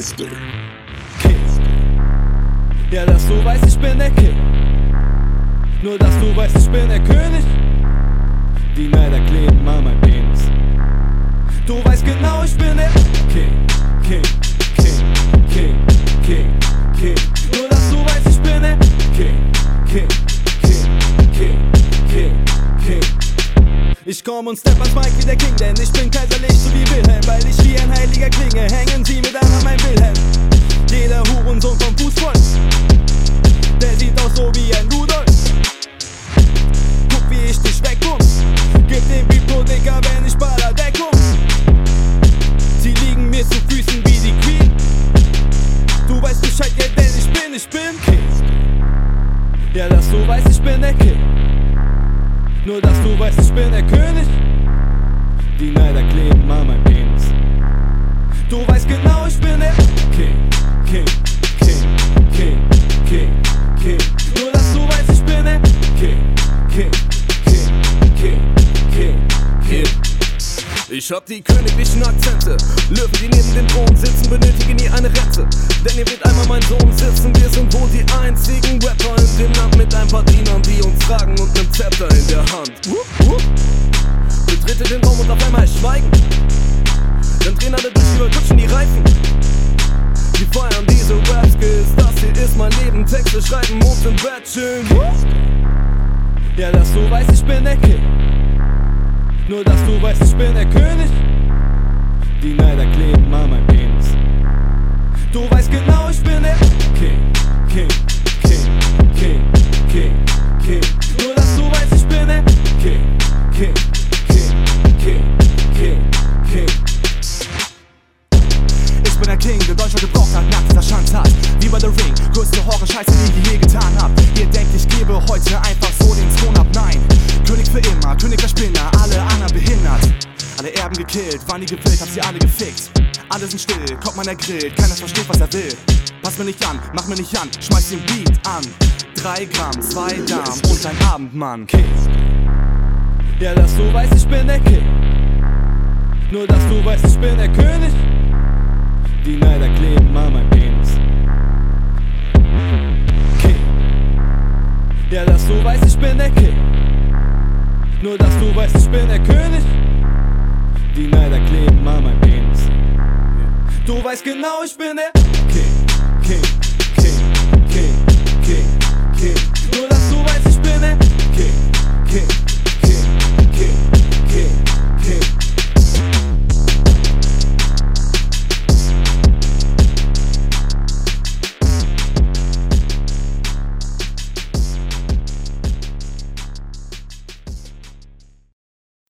Castle. Ja, dass du weißt, ich bin der King. Nur dass du weißt, ich bin der König. Die Neider kleben an mein Penis. Du weißt genau, ich bin der King, King, King, King, King, King. Nur dass du weißt, ich bin der King, King, King, King, King, King. Ich komm und step ans Mic wie der King, denn ich bin kaiserlich so wie Wilhelm. Weil ich wie ein heiliger klinge, hängen sie mit an mein Wilhelm. Jeder Hurensohn vom Fußball, der sieht aus so wie ein Rudolf. Guck, wie ich dich wegkomm. Gib den Beat pro Dicker, wenn ich baller Deckung. Sie liegen mir zu Füßen wie die Queen. Du weißt Bescheid, ja, denn ich bin King. Ja, dass du weißt, ich bin der King. Nur dass du weißt, ich bin der König. Die Neider kleben an mein Penis. Du weißt genau, ich bin der King, King, King, King, King, King. Nur dass du weißt, ich bin der King, King, King, King, King, King. Ich hab die königlichen Akzente. Löwen, die neben dem Thron sitzen, benötigen nie eine Rente. Denn hier wird einmal mein Sohn sitzen. Wir sind wohl die einzigen Rapper in dem Land mit ein paar Dienern, die uns tragen und nem Zepter in der Hand. Betrete den Raum und auf einmal Schweigen. Dann drehen alle durch, überrutschen die Reifen. Die feiern diese Rap-Skills. Das hier ist mein Leben, Texte schreiben und im Bett chillen. Ja, dass du weißt, ich bin der King. Nur dass du weißt, ich bin der König. Die Neider kleben an mein Penis. Du weißt genau, ich bin der King, King, King, King, King, King. Nur dass du weißt, ich bin der King, King, King, King, King, King. Ich bin der King, der Deutschland gebraucht hat nach dieser Schandtat. Wie bei The Ring, größte Horror-Scheiße, die ihr je getan habt. Ihr denkt, ich gebe heute einfach so den Thron ab, nein. König für immer, König der Spinner, alle anderen behindert. Alle Erben gekillt, waren die gewillt, hab sie alle gefickt. Alle sind still, kommt meiner grillt, keiner versteht, was er will. Pass mir nicht an, mach mir nicht an, schmeiß den Beat an. 3 Gramm, 2 Darm und ein Abendmann. King. Ja, dass du weißt, ich bin der King. Nur dass du weißt, ich bin der König. Die Neider kleben an mein Penis. King. Ja, dass du weißt, ich bin der King. Nur dass du weißt, ich bin der König. Die Neider kleben an mein Penis. Du weißt genau, ich bin der